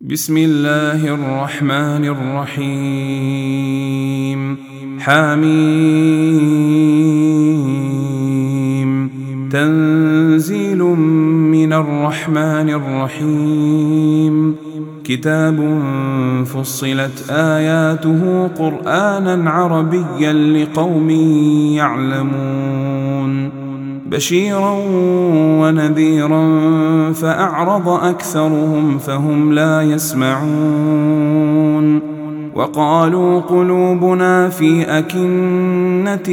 بسم الله الرحمن الرحيم حميم تنزيل من الرحمن الرحيم كتاب فصلت آياته قرآنا عربيا لقوم يعلمون بشيرا ونذيرا فأعرض أكثرهم فهم لا يسمعون وقالوا قلوبنا في أكنة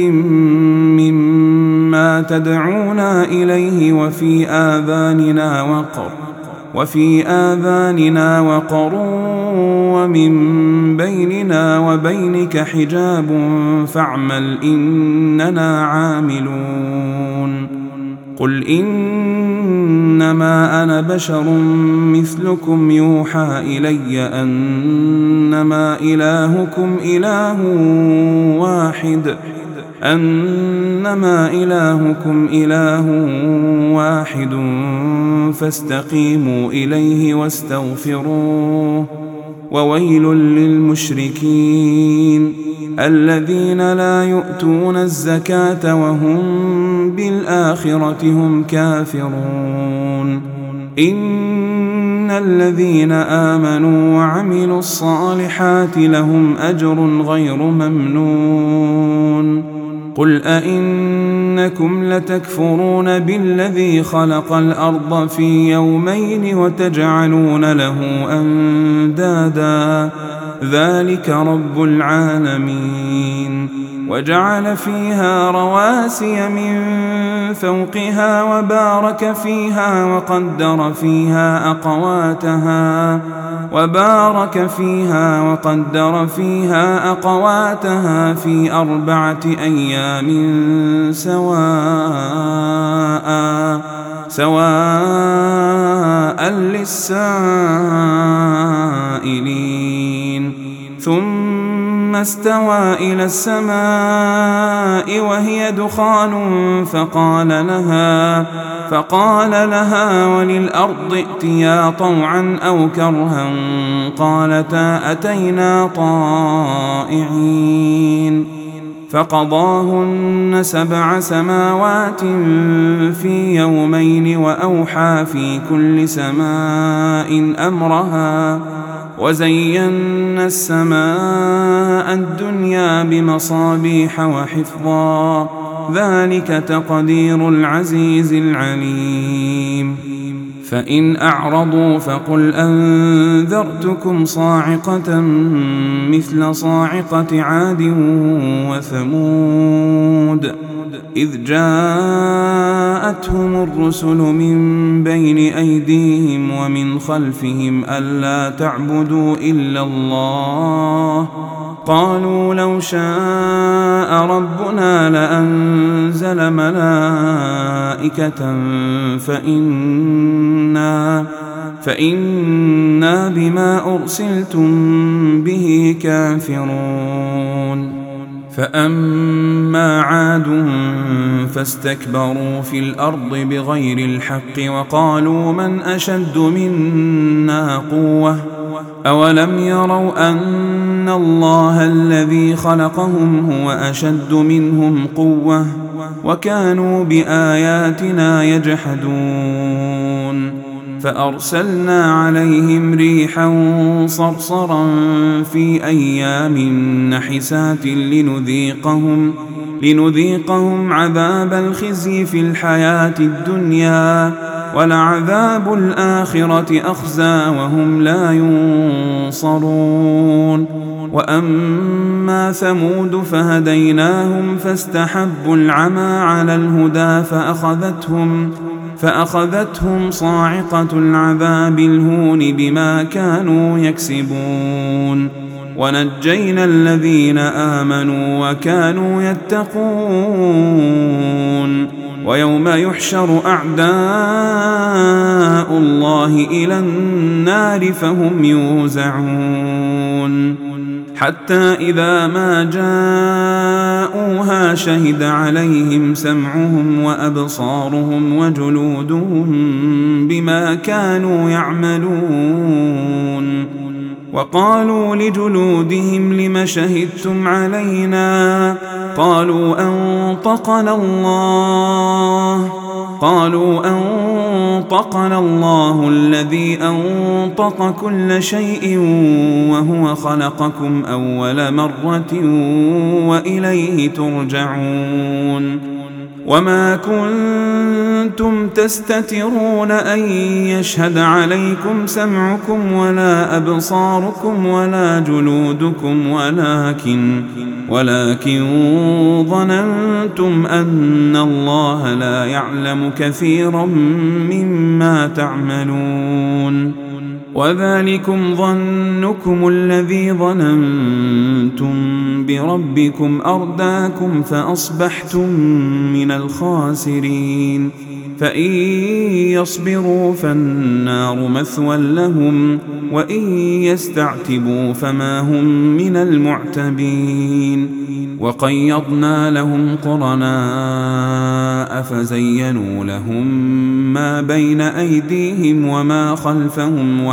مما تدعونا إليه وفي آذاننا وقر ومن بيننا وبينك حجاب فاعمل إننا عاملون قل إنما أنا بشر مثلكم يوحى إلي أنما إلهكم إله واحد فاستقيموا إليه واستغفروه وويل للمشركين الذين لا يؤتون الزكاة وهم بالآخرة هم كافرون إن الذين آمنوا وعملوا الصالحات لهم أجر غير ممنون قل أئنكم لتكفرون بالذي خلق الأرض في يومين وتجعلون له أندادا ذلك رب العالمين وجعل فيها رواسي من فوقها وبارك فيها وقدر فيها أقواتها في 4 أيام سواء للسائلين ثم استوى إلى السماء وهي دخان فقال لها وللأرض ائتيا طوعا أو كرها قالتا أتينا طائعين فقضاهن 7 سماوات في يومين وأوحى في كل سماء أمرها وزينا السماء الدنيا بمصابيح وحفظا ذلك تقدير العزيز العليم فإن أعرضوا فقل أنذرتكم صاعقة مثل صاعقة عاد وثمود إذ جاءتهم الرسل من بين أيديهم ومن خلفهم ألا تعبدوا إلا الله قالوا لو شاء ربنا لأنزل ملائكة فإنا بما أرسلتم به كافرون فأما عاد فاستكبروا في الأرض بغير الحق وقالوا من أشد منا قوة أولم يروا أن الله الذي خلقهم هو أشد منهم قوة وكانوا بآياتنا يجحدون فأرسلنا عليهم ريحا صرصرا في أيام نحسات لنذيقهم عذاب الخزي في الحياة الدنيا ولعذاب الآخرة أخزى وهم لا ينصرون وأما ثمود فهديناهم فاستحبوا العمى على الهدى فأخذتهم صاعقة العذاب الهون بما كانوا يكسبون ونجينا الذين آمنوا وكانوا يتقون ويوم يحشر أعداء الله إلى النار فهم يوزعون حتى إذا ما جاءوها شهد عليهم سمعهم وأبصارهم وجلودهم بما كانوا يعملون وقالوا لجلودهم لم شهدتم علينا قالوا أنطقنا الله الذي أنطق كل شيء وهو خلقكم أول مرة وإليه ترجعون وما كنتم تستترون أن يشهد عليكم سمعكم ولا أبصاركم ولا جلودكم ولكن ظننتم أن الله لا يعلم كثيرا مما تعملون وذلكم ظنكم الذي ظننتم بربكم أرداكم فأصبحتم من الخاسرين فإن يصبروا فالنار مثوى لهم وإن يستعتبوا فما هم من المعتبين وقيضنا لهم قرناء فزينوا لهم ما بين أيديهم وما خلفهم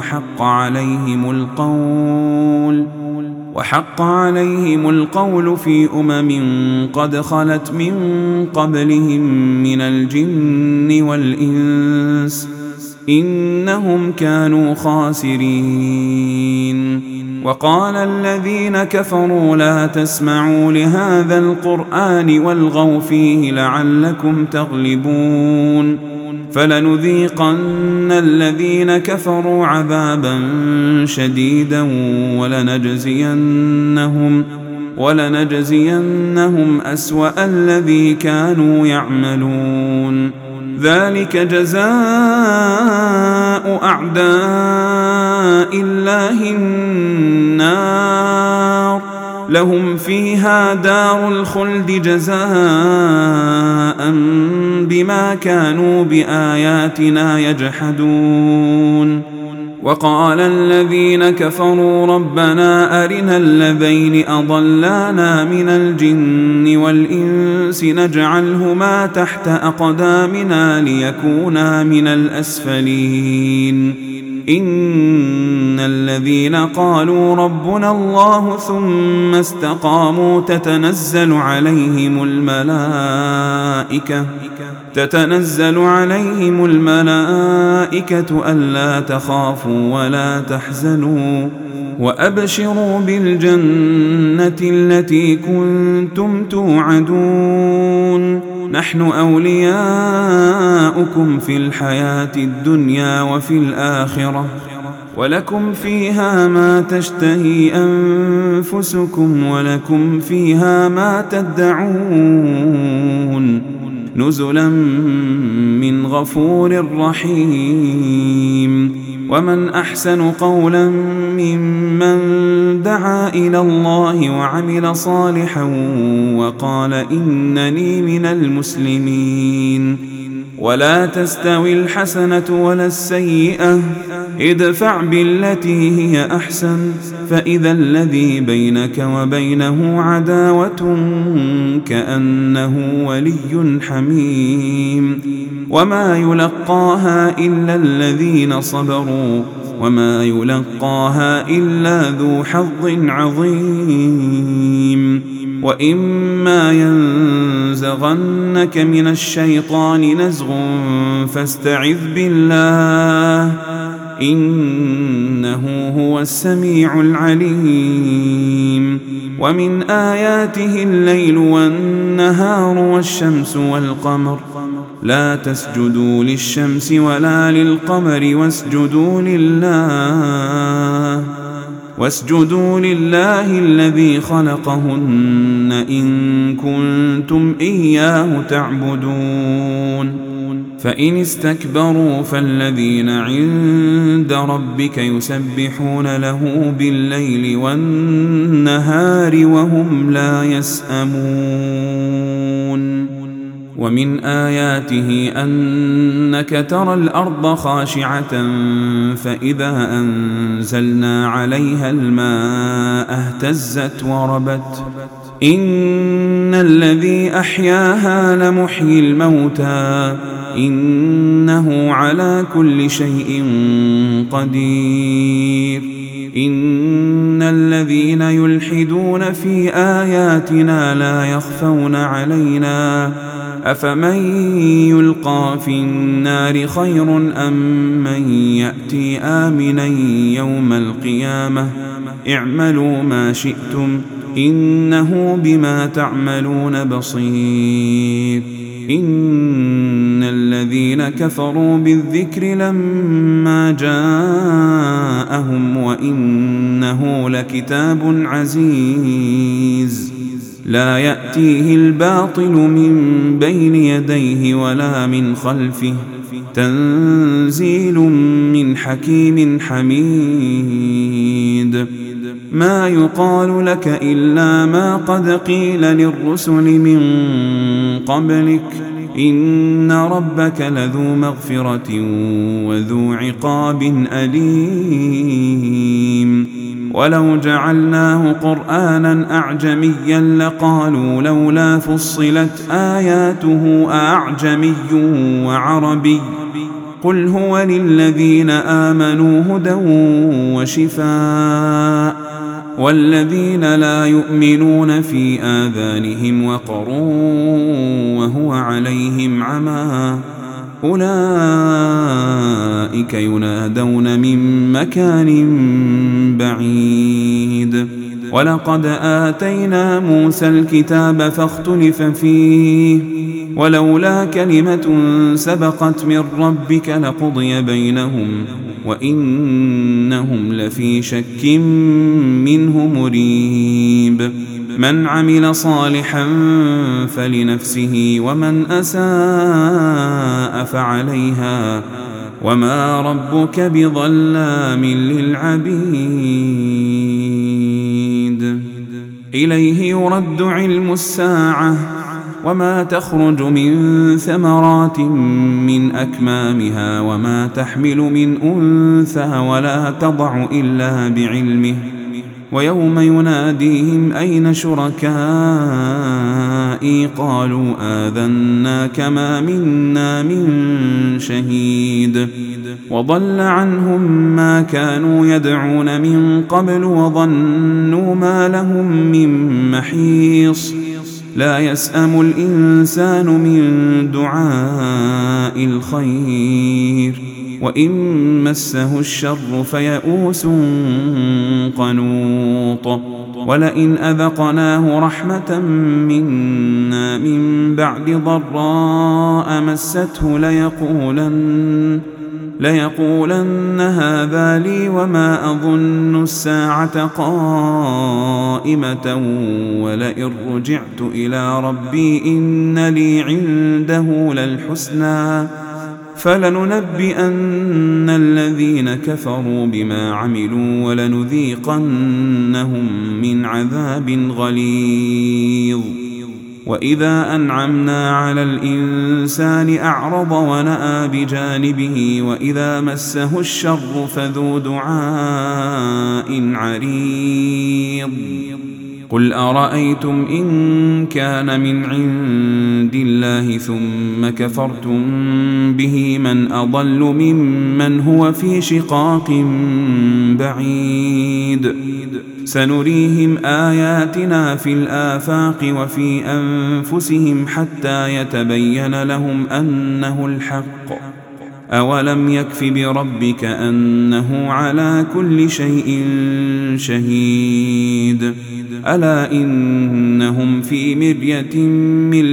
وحق عليهم القول في قد خلت من قبلهم من الجن والإنس إنهم كانوا خاسرين وقال الذين كفروا لا تسمعوا لهذا القرآن والغوا فيه لعلكم تغلبون فلنذيقن الذين كفروا عذابا شديدا ولنجزينهم أسوأ الذي كانوا يعملون ذلك جزاء أعداء الله النار لهم فيها دار الخلد جزاء بما كانوا بآياتنا يجحدون وقال الذين كفروا ربنا أرنا الذين أضلانا من الجن والإنس نجعلهما تحت أقدامنا ليكونا من الأسفلين إن الذين قالوا ربنا الله ثم استقاموا تتنزل عليهم الملائكة ألا تخافوا ولا تحزنوا وأبشروا بالجنة التي كنتم توعدون نحن أولياؤكم في الحياة الدنيا وفي الآخرة ولكم فيها ما تشتهي أنفسكم ولكم فيها ما تدعون نزلا من غفور رحيم ومن أحسن قولا ممن دعا إلى الله وعمل صالحا وقال إنني من المسلمين ولا تستوي الحسنة ولا السيئة ادفع بالتي هي أحسن فإذا الذي بينك وبينه عداوة كأنه ولي حميم وما يلقاها إلا الذين صبروا وما يلقاها إلا ذو حظ عظيم وإما ينزغنك من الشيطان نزغ فاستعذ بالله إنه هو السميع العليم ومن آياته الليل والنهار والشمس والقمر لا تسجدوا للشمس ولا للقمر واسجدوا لله الذي خلقهن إن كنتم إياه تعبدون فإن استكبروا فالذين عند ربك يسبحون له بالليل والنهار وهم لا يسأمون ومن آياته أنك ترى الأرض خاشعة فإذا أنزلنا عليها الماء اهتزت وربت إن الذي أحياها لمحيي الموتى إنه على كل شيء قدير الذين يلحدون في آياتنا لا يخفون علينا أفمن يلقى في النار خير أم من يأتي آمنا يوم القيامة اعملوا ما شئتم إنه بما تعملون بصير إن الذين كفروا بالذكر لما جاءهم وإنه لكتاب عزيز لا يأتيه الباطل من بين يديه ولا من خلفه تنزيل من حكيم حميد ما يقال لك إلا ما قد قيل للرسل من قبلك إن ربك لذو مغفرة وذو عقاب أليم ولو جعلناه قرآنا أعجميا لقالوا لولا فصلت آياته أعجمي وعربي قل هو للذين آمنوا هدى وشفاء والذين لا يؤمنون في آذانهم وقر وهو عليهم عمى أولئك ينادون من مكان بعيد ولقد آتينا موسى الكتاب فاختلف فيه ولولا كلمة سبقت من ربك لقضي بينهم وإنهم لفي شك منه مريب من عمل صالحا فلنفسه ومن أساء فعليها وما ربك بظلام للعبيد إليه يرد علم الساعة وما تخرج من ثمرات من أكمامها وما تحمل من أنثى ولا تضع إلا بعلمه ويوم يناديهم أين شركائي قالوا آذناك ما منا من شهيد وضل عنهم ما كانوا يدعون من قبل وظنوا ما لهم من محيص لا يسأم الإنسان من دعاء الخير وإن مسه الشر فيئوس قنوط ولئن أذقناه رحمة منا من بعد ضراء مسته ليقولن هذا لي وما أظن الساعة قائمة ولئن رجعت إلى ربي إن لي عنده للحسنى فلننبئن الذين كفروا بما عملوا ولنذيقنهم من عذاب غليظ وإذا أنعمنا على الإنسان أعرض ونأى بجانبه وإذا مسه الشر فذو دعاء عريض قل أرأيتم إن كان من عند الله ثم كفرتم به من أضل ممن هو في شقاق بعيد سنريهم آياتنا في الآفاق وفي أنفسهم حتى يتبين لهم أنه الحق أولم يكف بربك أنه على كل شيء شهيد ألا إنهم في مرية من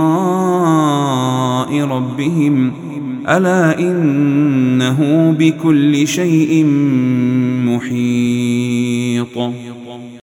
لقاء ربهم ألا إنه بكل شيء محيط